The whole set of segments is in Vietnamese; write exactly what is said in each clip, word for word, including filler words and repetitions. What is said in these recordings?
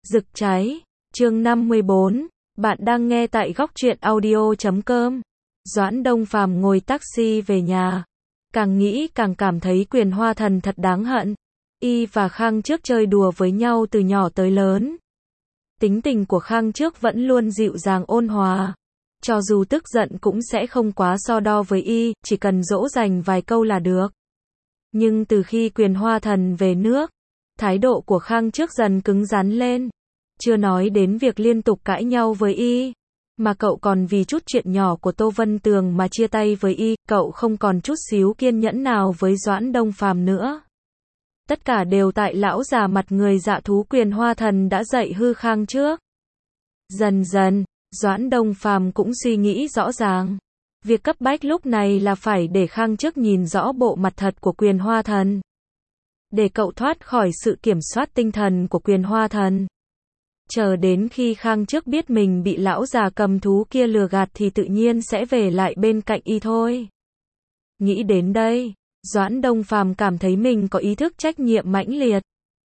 Rực cháy, chương năm mươi bốn, bạn đang nghe tại góc truyện audio chấm com. Doãn Đông Phàm ngồi taxi về nhà, càng nghĩ càng cảm thấy Quyền Hoa Thần thật đáng hận. Y và Khang Trước chơi đùa với nhau từ nhỏ tới lớn. Tính tình của Khang Trước vẫn luôn dịu dàng ôn hòa, cho dù tức giận cũng sẽ không quá so đo với Y, chỉ cần dỗ dành vài câu là được. Nhưng từ khi Quyền Hoa Thần về nước, thái độ của Khang Trước dần cứng rắn lên. Chưa nói đến việc liên tục cãi nhau với Y, mà cậu còn vì chút chuyện nhỏ của Tô Vân Tường mà chia tay với Y, cậu không còn chút xíu kiên nhẫn nào với Doãn Đông Phàm nữa. Tất cả đều tại lão già mặt người dạ thú Quyền Hoa Thần đã dạy hư Khang Trước. Dần dần, Doãn Đông Phàm cũng suy nghĩ rõ ràng. Việc cấp bách lúc này là phải để Khang Trước nhìn rõ bộ mặt thật của Quyền Hoa Thần. Để cậu thoát khỏi sự kiểm soát tinh thần của Quyền Hoa Thần. Chờ đến khi Khang Trước biết mình bị lão già cầm thú kia lừa gạt thì tự nhiên sẽ về lại bên cạnh Y thôi. Nghĩ đến đây, Doãn Đông Phàm cảm thấy mình có ý thức trách nhiệm mãnh liệt.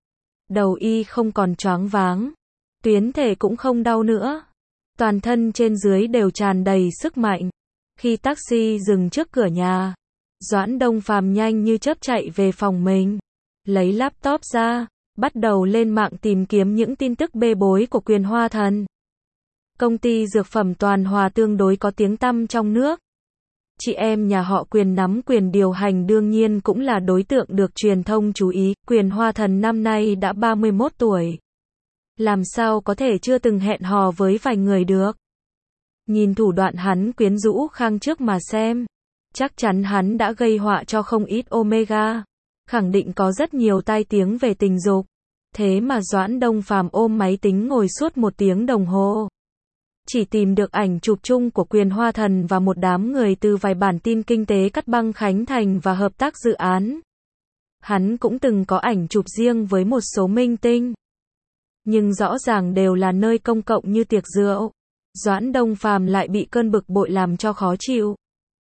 Đầu Y không còn choáng váng, tuyến thể cũng không đau nữa. Toàn thân trên dưới đều tràn đầy sức mạnh. Khi taxi dừng trước cửa nhà, Doãn Đông Phàm nhanh như chớp chạy về phòng mình, lấy laptop ra, bắt đầu lên mạng tìm kiếm những tin tức bê bối của Quyền Hoa Thần. Công ty dược phẩm Toàn Hòa tương đối có tiếng tăm trong nước. Chị em nhà họ Quyền nắm quyền điều hành đương nhiên cũng là đối tượng được truyền thông chú ý. Quyền Hoa Thần năm nay đã ba mươi mốt tuổi. Làm sao có thể chưa từng hẹn hò với vài người được. Nhìn thủ đoạn hắn quyến rũ Khang Trước mà xem, chắc chắn hắn đã gây họa cho không ít Omega. Khẳng định có rất nhiều tai tiếng về tình dục. Thế mà Doãn Đông Phàm ôm máy tính ngồi suốt một tiếng đồng hồ. Chỉ tìm được ảnh chụp chung của Quyền Hoa Thần và một đám người từ vài bản tin kinh tế cắt băng khánh thành và hợp tác dự án. Hắn cũng từng có ảnh chụp riêng với một số minh tinh. Nhưng rõ ràng đều là nơi công cộng như tiệc rượu. Doãn Đông Phàm lại bị cơn bực bội làm cho khó chịu.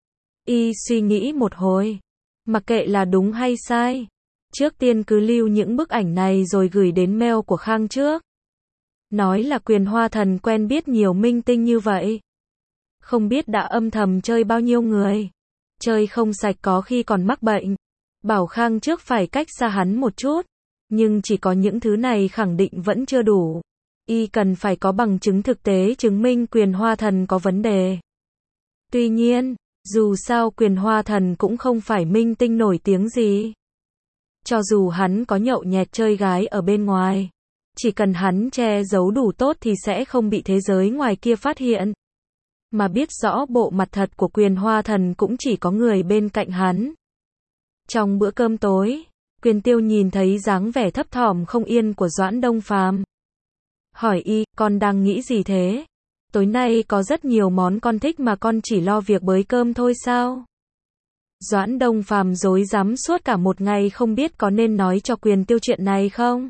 Y suy nghĩ một hồi. Mặc kệ là đúng hay sai, trước tiên cứ lưu những bức ảnh này rồi gửi đến mail của Khang Trước. Nói là Quyền Hoa Thần quen biết nhiều minh tinh như vậy. Không biết đã âm thầm chơi bao nhiêu người. Chơi không sạch có khi còn mắc bệnh. Bảo Khang Trước phải cách xa hắn một chút. Nhưng chỉ có những thứ này khẳng định vẫn chưa đủ. Y cần phải có bằng chứng thực tế chứng minh Quyền Hoa Thần có vấn đề. Tuy nhiên, dù sao Quyền Hoa Thần cũng không phải minh tinh nổi tiếng gì. Cho dù hắn có nhậu nhẹt chơi gái ở bên ngoài, chỉ cần hắn che giấu đủ tốt thì sẽ không bị thế giới ngoài kia phát hiện. Mà biết rõ bộ mặt thật của Quyền Hoa Thần cũng chỉ có người bên cạnh hắn. Trong bữa cơm tối, Quyền Tiêu nhìn thấy dáng vẻ thấp thỏm không yên của Doãn Đông Phàm. Hỏi Y, con đang nghĩ gì thế? Tối nay có rất nhiều món con thích mà con chỉ lo việc bới cơm thôi sao? Doãn Đông Phàm rối rắm suốt cả một ngày không biết có nên nói cho Quyền Tiêu chuyện này không?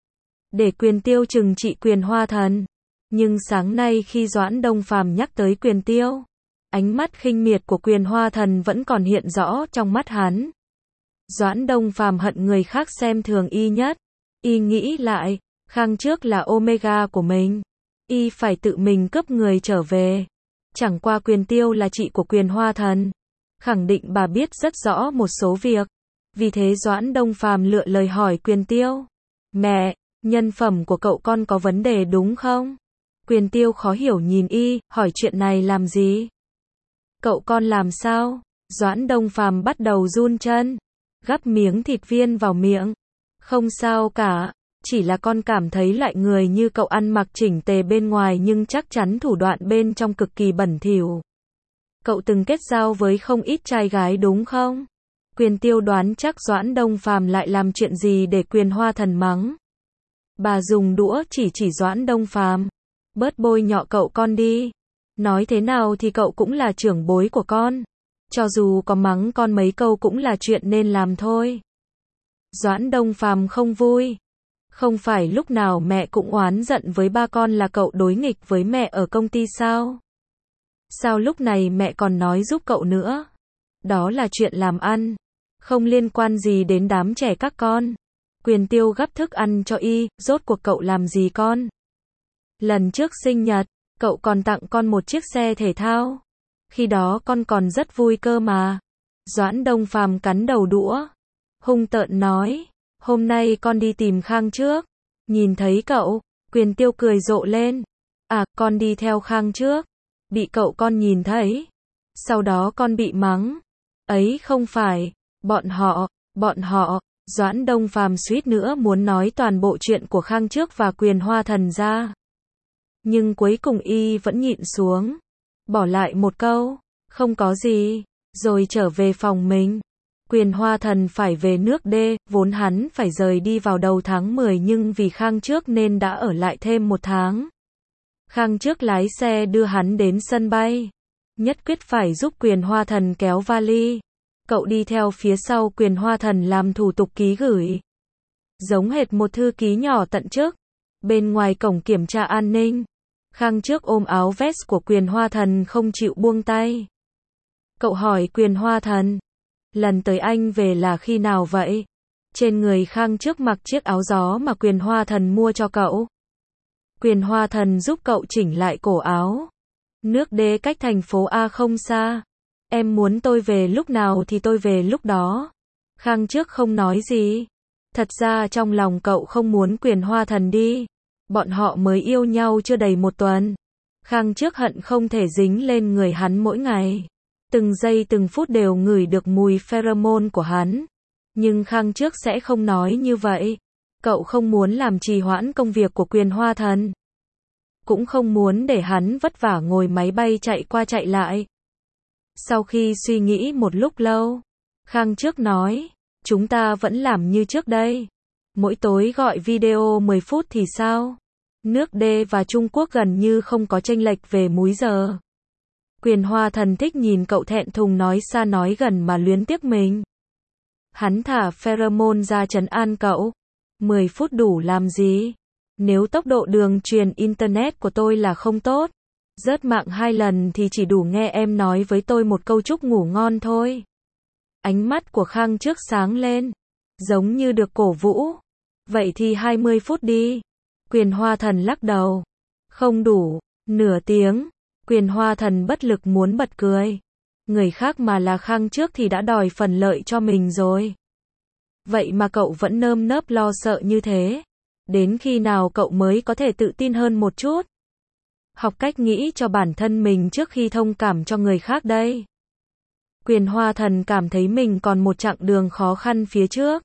Để Quyền Tiêu trừng trị Quyền Hoa Thần. Nhưng sáng nay khi Doãn Đông Phàm nhắc tới Quyền Tiêu, ánh mắt khinh miệt của Quyền Hoa Thần vẫn còn hiện rõ trong mắt hắn. Doãn Đông Phàm hận người khác xem thường Y nhất. Y nghĩ lại, Khang Trước là Omega của mình. Y phải tự mình cướp người trở về. Chẳng qua Quyền Tiêu là chị của Quyền Hoa Thần. Khẳng định bà biết rất rõ một số việc. Vì thế Doãn Đông Phàm lựa lời hỏi Quyền Tiêu. Mẹ, nhân phẩm của cậu con có vấn đề đúng không? Quyền Tiêu khó hiểu nhìn Y, hỏi chuyện này làm gì? Cậu con làm sao? Doãn Đông Phàm bắt đầu run chân. Gắp miếng thịt viên vào miệng. Không sao cả. Chỉ là con cảm thấy loại người như cậu ăn mặc chỉnh tề bên ngoài nhưng chắc chắn thủ đoạn bên trong cực kỳ bẩn thỉu. Cậu từng kết giao với không ít trai gái đúng không? Quyền Tiêu đoán chắc Doãn Đông Phàm lại làm chuyện gì để Quyền Hoa Thần mắng. Bà dùng đũa chỉ chỉ Doãn Đông Phàm. Bớt bôi nhọ cậu con đi. Nói thế nào thì cậu cũng là trưởng bối của con. Cho dù có mắng con mấy câu cũng là chuyện nên làm thôi. Doãn Đông Phàm không vui. Không phải lúc nào mẹ cũng oán giận với ba con là cậu đối nghịch với mẹ ở công ty sao? Sao lúc này mẹ còn nói giúp cậu nữa? Đó là chuyện làm ăn, không liên quan gì đến đám trẻ các con. Quyền Tiêu gắp thức ăn cho Y, rốt cuộc cậu làm gì con? Lần trước sinh nhật, cậu còn tặng con một chiếc xe thể thao. Khi đó con còn rất vui cơ mà. Doãn Đông Phàm cắn đầu đũa, hung tợn nói, hôm nay con đi tìm Khang trước. Nhìn thấy cậu, Quyền Tiêu cười rộ lên. À, con đi theo Khang trước. Bị cậu con nhìn thấy. Sau đó con bị mắng. Ấy không phải, bọn họ, bọn họ, Doãn Đông Phàm suýt nữa muốn nói toàn bộ chuyện của Khang trước và Quyền Hoa Thần ra. Nhưng cuối cùng y vẫn nhịn xuống. Bỏ lại một câu, không có gì, rồi trở về phòng mình. Quyền Hoa Thần phải về nước D, vốn hắn phải rời đi vào đầu tháng mười nhưng vì Khang trước nên đã ở lại thêm một tháng. Khang trước lái xe đưa hắn đến sân bay. Nhất quyết phải giúp Quyền Hoa Thần kéo vali. Cậu đi theo phía sau Quyền Hoa Thần làm thủ tục ký gửi. Giống hệt một thư ký nhỏ tận chức. Bên ngoài cổng kiểm tra an ninh, Khang trước ôm áo vest của Quyền Hoa Thần không chịu buông tay. Cậu hỏi Quyền Hoa Thần, lần tới anh về là khi nào vậy? Trên người Khang trước mặc chiếc áo gió mà Quyền Hoa Thần mua cho cậu. Quyền Hoa Thần giúp cậu chỉnh lại cổ áo. Nước D cách thành phố A không xa. Em muốn tôi về lúc nào thì tôi về lúc đó. Khang trước không nói gì. Thật ra trong lòng cậu không muốn Quyền Hoa Thần đi. Bọn họ mới yêu nhau chưa đầy một tuần. Khang trước hận không thể dính lên người hắn mỗi ngày. Từng giây từng phút đều ngửi được mùi pheromone của hắn. Nhưng Khang trước sẽ không nói như vậy. Cậu không muốn làm trì hoãn công việc của Quyền Hoa Thần. Cũng không muốn để hắn vất vả ngồi máy bay chạy qua chạy lại. Sau khi suy nghĩ một lúc lâu, Khang trước nói, chúng ta vẫn làm như trước đây. Mỗi tối gọi video mười phút thì sao? Nước D và Trung Quốc gần như không có chênh lệch về múi giờ. Quyền Hoa Thần thích nhìn cậu thẹn thùng nói xa nói gần mà luyến tiếc mình. Hắn thả pheromone ra trấn an cậu. mười phút đủ làm gì? Nếu tốc độ đường truyền internet của tôi là không tốt, rớt mạng hai lần thì chỉ đủ nghe em nói với tôi một câu chúc ngủ ngon thôi. Ánh mắt của Khang trước sáng lên, giống như được cổ vũ. Vậy thì hai mươi phút đi. Quyền Hoa Thần lắc đầu. Không đủ. Nửa tiếng. Quyền Hoa Thần bất lực muốn bật cười. Người khác mà là Khang trước thì đã đòi phần lợi cho mình rồi. Vậy mà cậu vẫn nơm nớp lo sợ như thế. Đến khi nào cậu mới có thể tự tin hơn một chút? Học cách nghĩ cho bản thân mình trước khi thông cảm cho người khác đây. Quyền Hoa Thần cảm thấy mình còn một chặng đường khó khăn phía trước.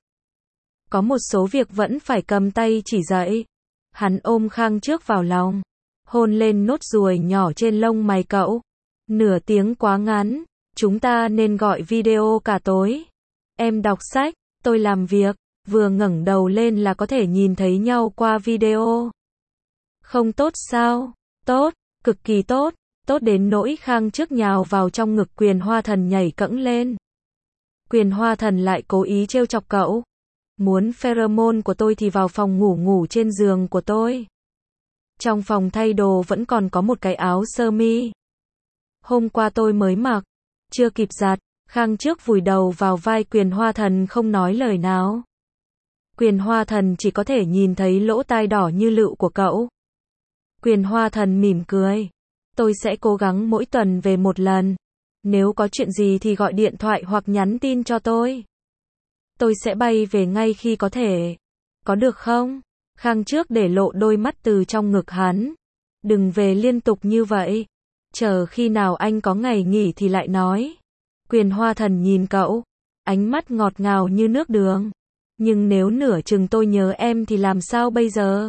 Có một số việc vẫn phải cầm tay chỉ dạy. Hắn ôm Khang trước vào lòng, hôn lên nốt ruồi nhỏ trên lông mày cậu. Nửa tiếng quá ngắn, chúng ta nên gọi video cả tối. Em đọc sách, tôi làm việc, vừa ngẩng đầu lên là có thể nhìn thấy nhau qua video. Không tốt sao? Tốt, cực kỳ tốt, tốt đến nỗi Khang trước nhào vào trong ngực Quyền Hoa Thần nhảy cẫng lên. Quyền Hoa Thần lại cố ý trêu chọc cậu. Muốn pheromone của tôi thì vào phòng ngủ ngủ trên giường của tôi. Trong phòng thay đồ vẫn còn có một cái áo sơ mi. Hôm qua tôi mới mặc, chưa kịp giặt. Khang trước vùi đầu vào vai Quyền Hoa Thần không nói lời nào. Quyền Hoa Thần chỉ có thể nhìn thấy lỗ tai đỏ như lựu của cậu. Quyền Hoa Thần mỉm cười. Tôi sẽ cố gắng mỗi tuần về một lần. Nếu có chuyện gì thì gọi điện thoại hoặc nhắn tin cho tôi. Tôi sẽ bay về ngay khi có thể. Có được không? Khang trước để lộ đôi mắt từ trong ngực hắn. Đừng về liên tục như vậy. Chờ khi nào anh có ngày nghỉ thì lại nói. Quyền Hoa Thần nhìn cậu. Ánh mắt ngọt ngào như nước đường. Nhưng nếu nửa chừng tôi nhớ em thì làm sao bây giờ?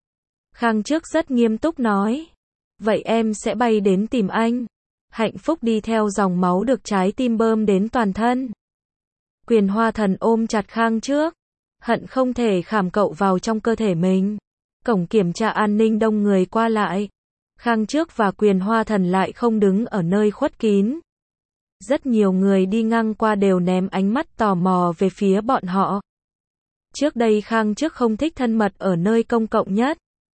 Khang trước rất nghiêm túc nói. Vậy em sẽ bay đến tìm anh. Hạnh phúc đi theo dòng máu được trái tim bơm đến toàn thân. Quyền Hoa Thần ôm chặt Khang trước. Hận không thể khảm cậu vào trong cơ thể mình. Cổng kiểm tra an ninh đông người qua lại. Khang trước và Quyền Hoa Thần lại không đứng ở nơi khuất kín. Rất nhiều người đi ngang qua đều ném ánh mắt tò mò về phía bọn họ. Trước đây Khang trước không thích thân mật ở nơi công cộng nhất.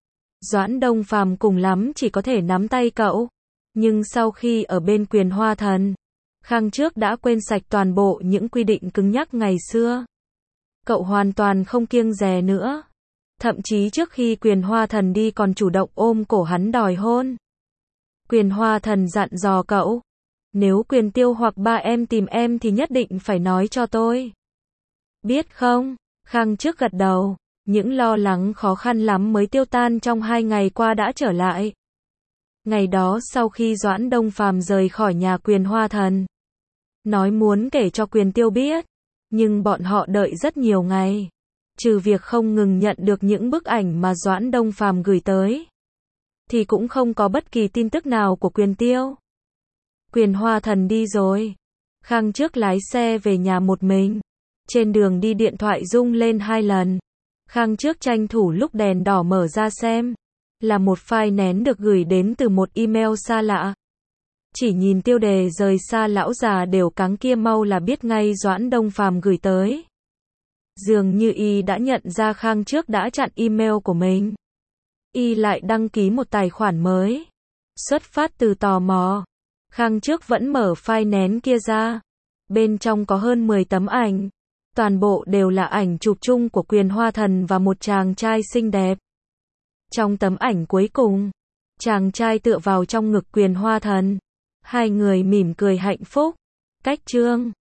Doãn Đông Phàm cùng lắm chỉ có thể nắm tay cậu. Nhưng sau khi ở bên Quyền Hoa Thần, Khang trước đã quên sạch toàn bộ những quy định cứng nhắc ngày xưa. Cậu hoàn toàn không kiêng dè nữa. Thậm chí trước khi Quyền Hoa Thần đi còn chủ động ôm cổ hắn đòi hôn. Quyền Hoa Thần dặn dò cậu, nếu Quyền Tiêu hoặc ba em tìm em thì nhất định phải nói cho tôi. Biết không? Khang Trước gật đầu, những lo lắng khó khăn lắm mới tiêu tan trong hai ngày qua đã trở lại. Ngày đó sau khi Doãn Đông Phàm rời khỏi nhà Quyền Hoa Thần, nói muốn kể cho Quyền Tiêu biết, nhưng bọn họ đợi rất nhiều ngày. Trừ việc không ngừng nhận được những bức ảnh mà Doãn Đông Phàm gửi tới, thì cũng không có bất kỳ tin tức nào của Quyền Tiêu. Quyền Hoa Thần đi rồi. Khang Trước lái xe về nhà một mình. Trên đường đi điện thoại rung lên hai lần. Khang Trước tranh thủ lúc đèn đỏ mở ra xem. Là một file nén được gửi đến từ một email xa lạ. Chỉ nhìn tiêu đề rời xa lão già đều cáng kia mau là biết ngay Doãn Đông Phàm gửi tới. Dường như y đã nhận ra Khang Trước đã chặn email của mình. Y lại đăng ký một tài khoản mới. Xuất phát từ tò mò, Khang Trước vẫn mở file nén kia ra. Bên trong có hơn mười tấm ảnh. Toàn bộ đều là ảnh chụp chung của Quyền Hoa Thần và một chàng trai xinh đẹp. Trong tấm ảnh cuối cùng, chàng trai tựa vào trong ngực Quyền Hoa Thần. Hai người mỉm cười hạnh phúc. Cách chương